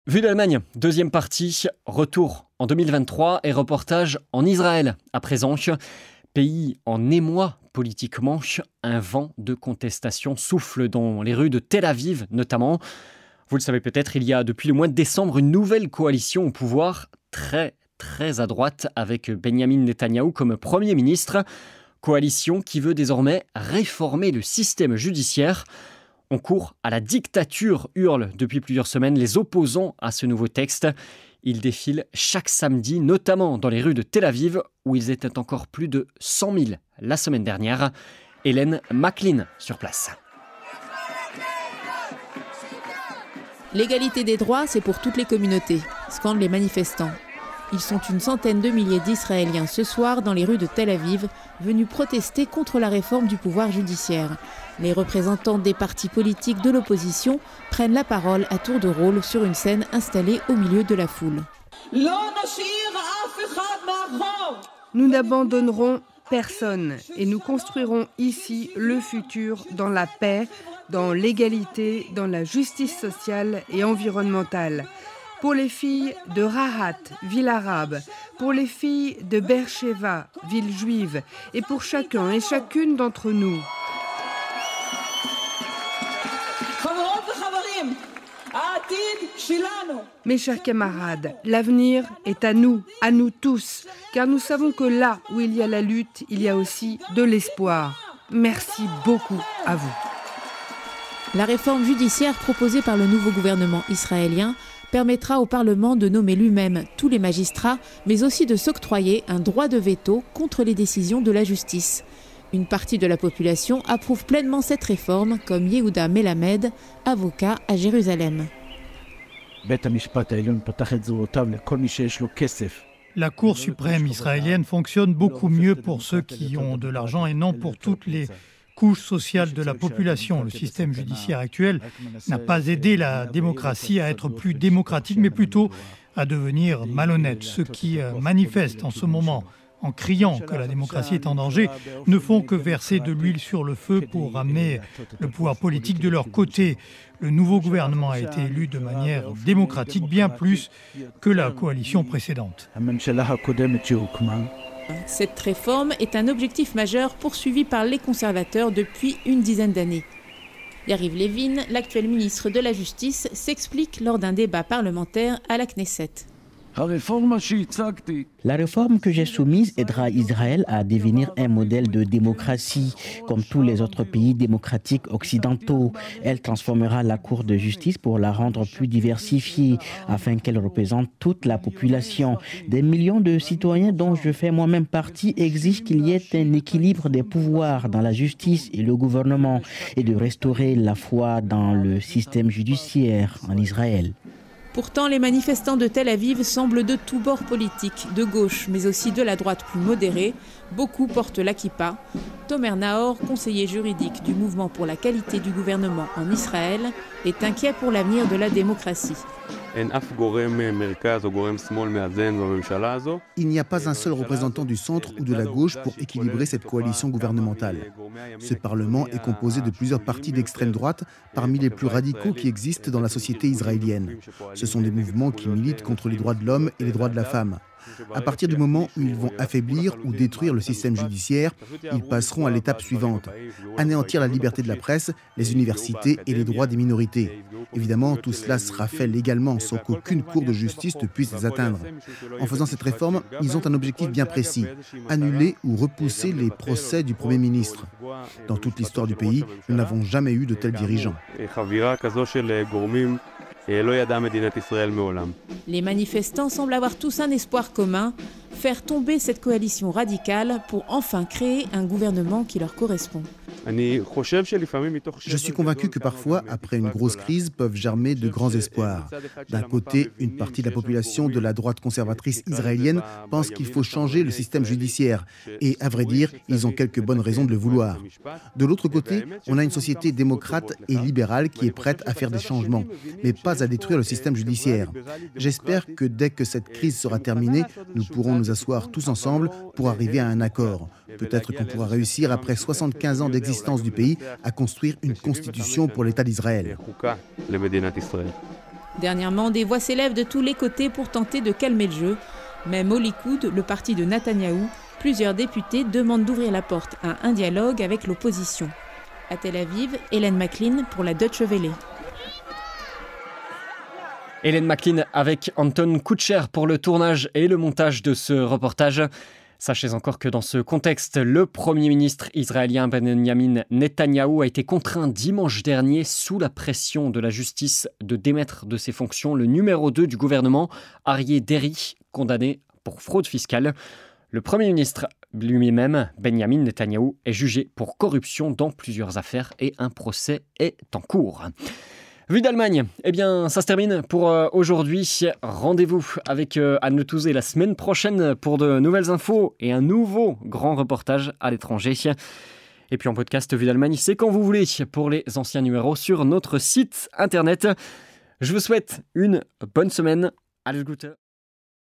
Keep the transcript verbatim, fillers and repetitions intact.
Vue d'Allemagne, deuxième partie, retour en deux mille vingt-trois et reportage en Israël. À présent, pays en émoi politiquement, un vent de contestation souffle dans les rues de Tel Aviv notamment. Vous le savez peut-être, il y a depuis le mois de décembre une nouvelle coalition au pouvoir, très très à droite, avec Benjamin Netanyahou comme Premier ministre. Coalition qui veut désormais réformer le système judiciaire. On court à la dictature, hurlent depuis plusieurs semaines les opposants à ce nouveau texte. Ils défilent chaque samedi, notamment dans les rues de Tel Aviv, où ils étaient encore plus de cent mille la semaine dernière. Hélène Macklin sur place. L'égalité des droits, c'est pour toutes les communautés, scandent les manifestants. Ils sont une centaine de milliers d'Israéliens ce soir dans les rues de Tel Aviv, venus protester contre la réforme du pouvoir judiciaire. Les représentants des partis politiques de l'opposition prennent la parole à tour de rôle sur une scène installée au milieu de la foule. Nous n'abandonnerons personne et nous construirons ici le futur dans la paix, dans l'égalité, dans la justice sociale et environnementale. Pour les filles de Rahat, ville arabe, pour les filles de Beersheva, ville juive, et pour chacun et chacune d'entre nous. Mes chers camarades, l'avenir est à nous, à nous tous, car nous savons que là où il y a la lutte, il y a aussi de l'espoir. Merci beaucoup à vous. La réforme judiciaire proposée par le nouveau gouvernement israélien permettra au Parlement de nommer lui-même tous les magistrats, mais aussi de s'octroyer un droit de veto contre les décisions de la justice. Une partie de la population approuve pleinement cette réforme, comme Yehuda Melamed, avocat à Jérusalem. La Cour suprême israélienne fonctionne beaucoup mieux pour ceux qui ont de l'argent et non pour toutes les couches sociales de la population. Le système judiciaire actuel n'a pas aidé la démocratie à être plus démocratique, mais plutôt à devenir malhonnête. Ceux qui manifestent en ce moment en criant que la démocratie est en danger, ne font que verser de l'huile sur le feu pour ramener le pouvoir politique de leur côté. Le nouveau gouvernement a été élu de manière démocratique, bien plus que la coalition précédente. Cette réforme est un objectif majeur poursuivi par les conservateurs depuis une dizaine d'années. Yariv Levin, l'actuel ministre de la Justice, s'explique lors d'un débat parlementaire à la Knesset. La réforme que j'ai soumise aidera Israël à devenir un modèle de démocratie, comme tous les autres pays démocratiques occidentaux. Elle transformera la Cour de justice pour la rendre plus diversifiée, afin qu'elle représente toute la population. Des millions de citoyens dont je fais moi-même partie exigent qu'il y ait un équilibre des pouvoirs dans la justice et le gouvernement, et de restaurer la foi dans le système judiciaire en Israël. Pourtant, les manifestants de Tel Aviv semblent de tous bords politiques, de gauche, mais aussi de la droite plus modérée. Beaucoup portent la kippa. Tomer Nahor, conseiller juridique du mouvement pour la qualité du gouvernement en Israël, est inquiet pour l'avenir de la démocratie. Il n'y a pas un seul représentant du centre ou de la gauche pour équilibrer cette coalition gouvernementale. Ce Parlement est composé de plusieurs partis d'extrême droite, parmi les plus radicaux qui existent dans la société israélienne. Ce sont des mouvements qui militent contre les droits de l'homme et les droits de la femme. À partir du moment où ils vont affaiblir ou détruire le système judiciaire, ils passeront à l'étape suivante: anéantir la liberté de la presse, les universités et les droits des minorités. Évidemment, tout cela sera fait légalement sans qu'aucune cour de justice ne puisse les atteindre. En faisant cette réforme, ils ont un objectif bien précis: annuler ou repousser les procès du Premier ministre. Dans toute l'histoire du pays, nous n'avons jamais eu de tels dirigeants. Les manifestants semblent avoir tous un espoir commun, faire tomber cette coalition radicale pour enfin créer un gouvernement qui leur correspond. Je suis convaincu que parfois, après une grosse crise, peuvent germer de grands espoirs. D'un côté, une partie de la population de la droite conservatrice israélienne pense qu'il faut changer le système judiciaire. Et à vrai dire, ils ont quelques bonnes raisons de le vouloir. De l'autre côté, on a une société démocrate et libérale qui est prête à faire des changements, mais pas à détruire le système judiciaire. J'espère que dès que cette crise sera terminée, nous pourrons nous asseoir tous ensemble pour arriver à un accord. Peut-être qu'on pourra réussir, après soixante-quinze ans d'existence du pays, à construire une constitution pour l'État d'Israël. Dernièrement, des voix s'élèvent de tous les côtés pour tenter de calmer le jeu. Même au Likoud, le parti de Netanyahou, plusieurs députés demandent d'ouvrir la porte à un dialogue avec l'opposition. À Tel Aviv, Hélène McLean pour la Deutsche Welle. Hélène McLean avec Anton Kutcher pour le tournage et le montage de ce reportage. Sachez encore que dans ce contexte, le Premier ministre israélien Benjamin Netanyahou a été contraint dimanche dernier, sous la pression de la justice, de démettre de ses fonctions le numéro deux du gouvernement, Aryeh Deri, condamné pour fraude fiscale. Le Premier ministre lui-même, Benjamin Netanyahou, est jugé pour corruption dans plusieurs affaires et un procès est en cours. Vue d'Allemagne, eh bien, ça se termine pour euh, aujourd'hui. Rendez-vous avec euh, Anne Le Touzé la semaine prochaine pour de nouvelles infos et un nouveau grand reportage à l'étranger. Et puis en podcast, Vue d'Allemagne, c'est quand vous voulez pour les anciens numéros sur notre site internet. Je vous souhaite une bonne semaine. Alles Gute.